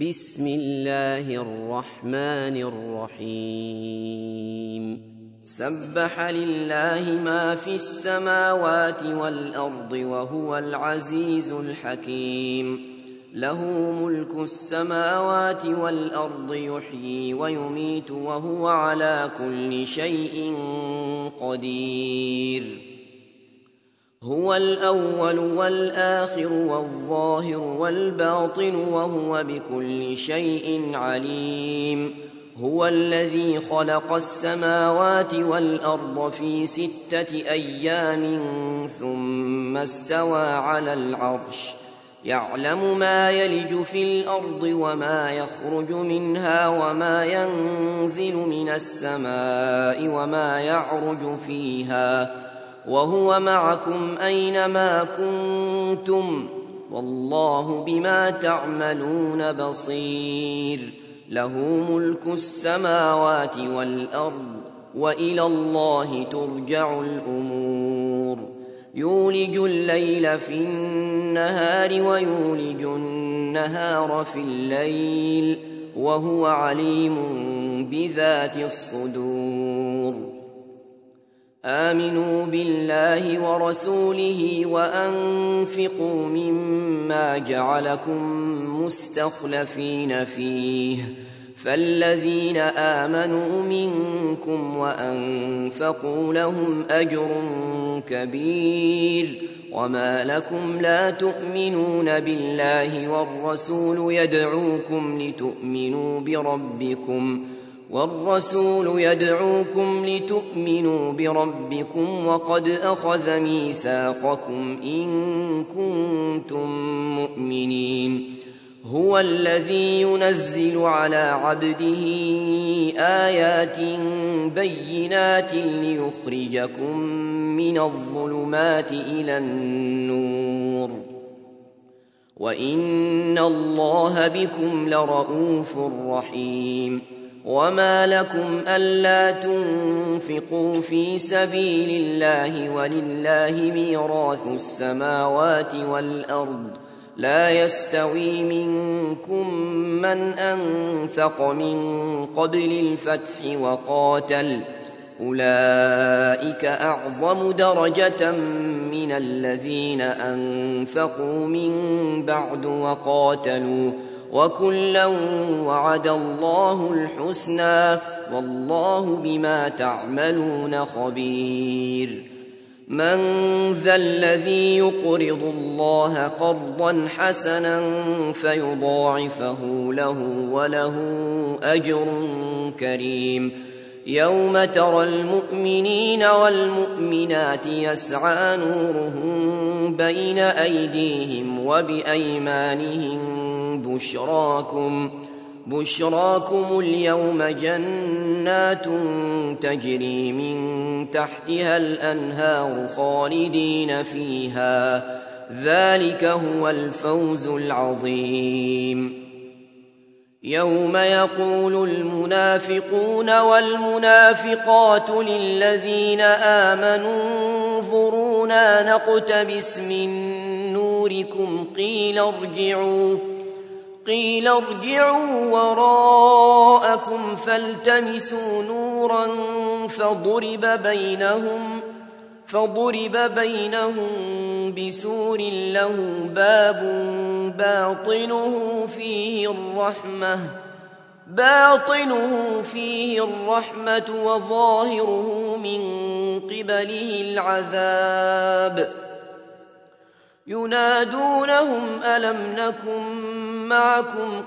بسم الله الرحمن الرحيم سبح لله ما في السماوات والأرض وهو العزيز الحكيم له ملك السماوات والأرض يحيي ويميت وهو على كل شيء قدير هو الأول والآخر والظاهر والباطن وهو بكل شيء عليم هو الذي خلق السماوات والأرض في 6 أيام ثم استوى على العرش يعلم ما يلج في الأرض وما يخرج منها وما ينزل من السماء وما يعرج فيها وهو معكم أينما كنتم والله بما تعملون بصير له ملك السماوات والأرض وإلى الله ترجع الأمور يولج الليل في النهار ويولج النهار في الليل وهو عليم بذات الصدور آمنوا بالله ورسوله وأنفقوا مما جعلكم مستخلفين فيه فالذين آمنوا منكم وأنفقوا لهم أجر كبير وما لكم لا تؤمنون بالله والرسول يدعوكم لتؤمنوا بربكم وقد أخذ ميثاقكم إن كنتم مؤمنين هو الذي ينزل على عبده آيات بينات ليخرجكم من الظلمات إلى النور وإن الله بكم لرءوف رحيم وما لكم ألا تنفقوا في سبيل الله ولله ميراث السماوات والأرض لا يستوي منكم من أنفق من قبل الفتح وقاتل أولئك أعظم درجة من الذين أنفقوا من بعد وقاتلوا وكلا وعد الله الحسنى والله بما تعملون خبير من ذا الذي يقرض الله قرضا حسنا فيضاعفه له وله أجر كريم يوم ترى المؤمنين والمؤمنات يسعى نورهم بين أيديهم وبأيمانهم بشراكم اليوم جنات تجري من تحتها الأنهار خالدين فيها ذلك هو الفوز العظيم يوم يقول المنافقون والمنافقات للذين آمنوا انظرونا نقتبس من نوركم قيل ارجعوا وراءكم فالتمسوا نورا فضرب بينهم بسور له باب باطنه فيه الرحمة وظاهره من قبله العذاب ينادونهم ألم نكن معكم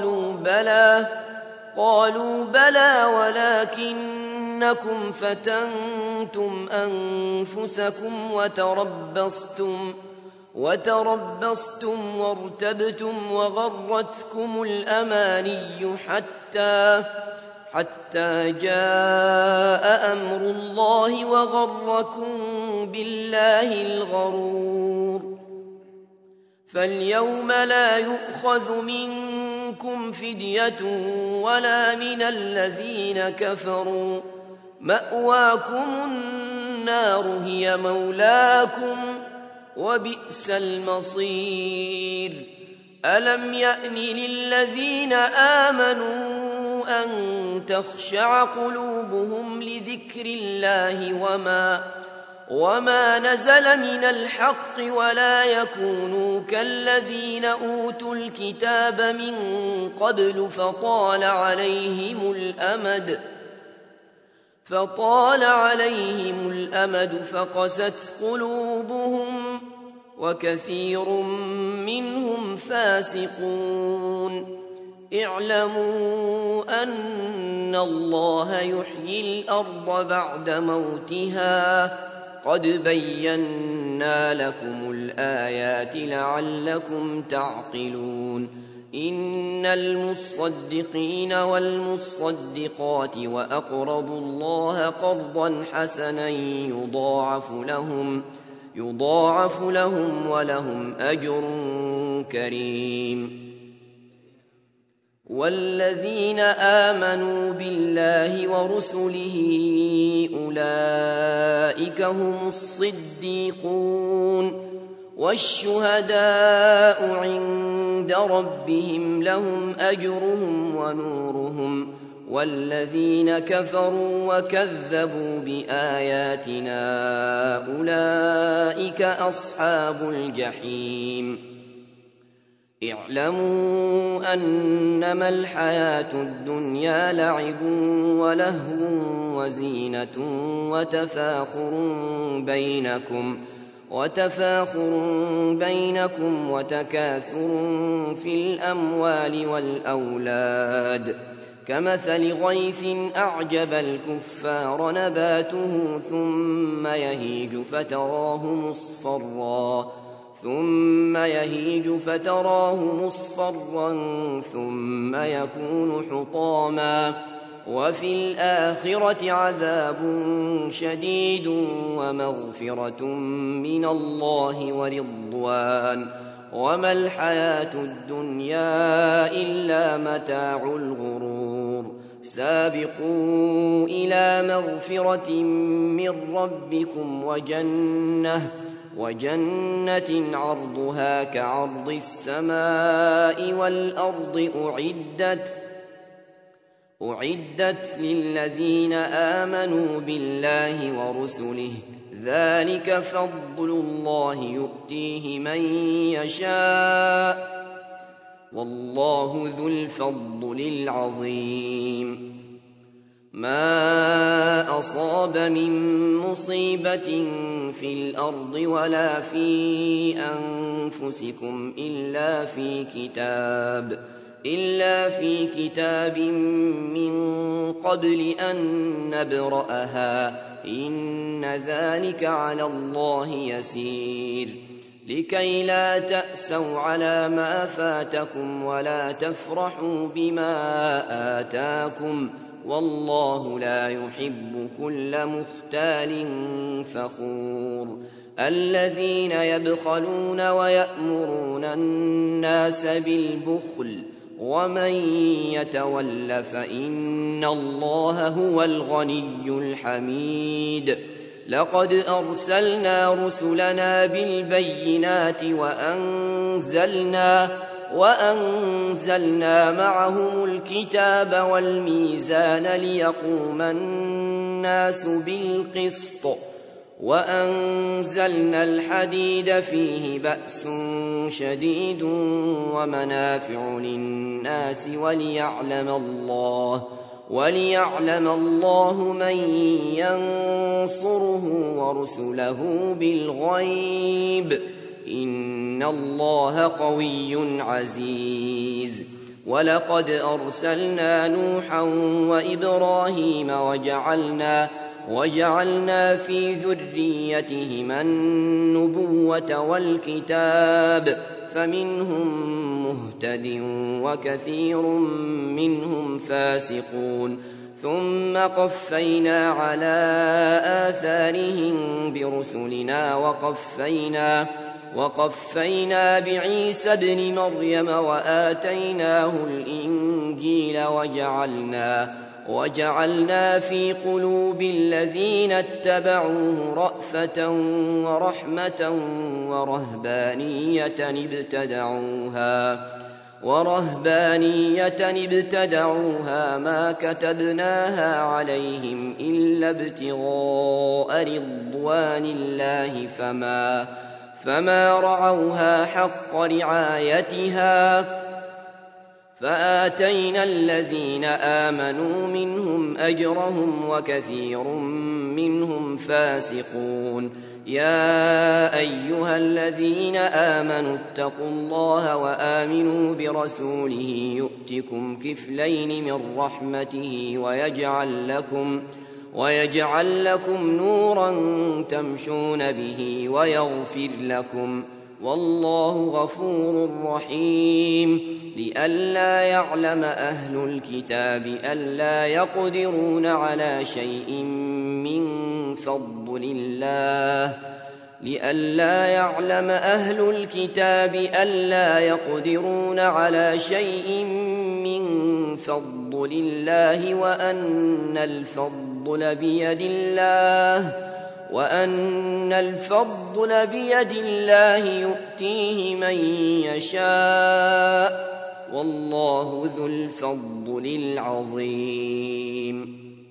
قالوا بلى ولكنكم فتنتم أنفسكم وتربصتم وارتبتم وغرتكم الأماني حتى جاء أمر الله وغركم بالله الغرور فاليوم لا يؤخذ منكم فدية ولا من الذين كفروا مأواكم النار هي مولاكم وبئس المصير ألم يأن للذين آمنوا أن تخشع قلوبهم لذكر الله وما نزل من الحق ولا يكونوا كالذين أوتوا الكتاب من قبل فطال عليهم الأمد فقست قلوبهم وكثير منهم فاسقون اعلموا أن الله يحيي الأرض بعد موتها قد بينا لكم الآيات لعلكم تعقلون إن المصدقين والمصدقات وأقرضوا الله قرضا حسنا يضاعف لهم ولهم أجر كريم والذين آمنوا بالله ورسله أولئك هم الصديقون والشهداء عند ربهم لهم أجرهم ونورهم والذين كفروا وكذبوا بآياتنا أولئك أصحاب الجحيم اعلموا أنما الحياة الدنيا لعب ولهو وزينة وتفاخر بينكم وتكاثر في الأموال والأولاد كمثل غيث أعجب الكفار نباته ثم يهيج فتراه مصفرا ثم يكون حطاما وفي الآخرة عذاب شديد ومغفرة من الله ورضوان وما الحياة الدنيا إلا متاع الغرور سابقوا إلى مغفرة من ربكم وجنة عرضها كعرض السماء والأرض أعدت للذين آمنوا بالله ورسله ذلك فضل الله يؤتيه من يشاء والله ذو الفضل العظيم ما أصاب من مصيبة في الأرض ولا في أنفسكم إلا في كتاب من قبل أن نبرأها إن ذلك على الله يسير لكي لا تأسوا على ما فاتكم ولا تفرحوا بما آتاكم والله لا يحب كل مختال فخور الذين يبخلون ويأمرون الناس بالبخل ومن يتول فإن الله هو الغني الحميد لقد أرسلنا رسلنا بالبينات وأنزلنا معهم الكتاب والميزان ليقوم الناس بالقسط وأنزلنا الحديد فيه بأس شديد ومنافع للناس وليعلم الله من ينصره ورسله بالغيب إن الله قوي عزيز ولقد أرسلنا نوحا وإبراهيم وجعلنا في ذريتهما النبوة والكتاب فمنهم مهتد وكثير منهم فاسقون ثم قفينا على آثارهم برسلنا وقفينا بعيسى ابن مريم وآتيناه الإنجيل وجعلنا في قلوب الذين اتبعوه رأفة ورحمة ورهبانية ابتدعوها ما كتبناها عليهم إلا ابتغاء رضوان الله فما رعوها حق رعايتها فآتينا الذين آمنوا منهم أجرهم وكثير منهم فاسقون. يا أيها الذين آمنوا اتقوا الله وآمنوا برسوله يؤتكم كفلين من رحمته ويجعل لكم نورا تمشون به ويغفر لكم والله غفور رحيم. لئلا يعلم أهل الكتاب ألا يقدرون على شيء من فضل الله وأن الفضل بيد الله يؤتيه من يشاء والله ذو الفضل العظيم.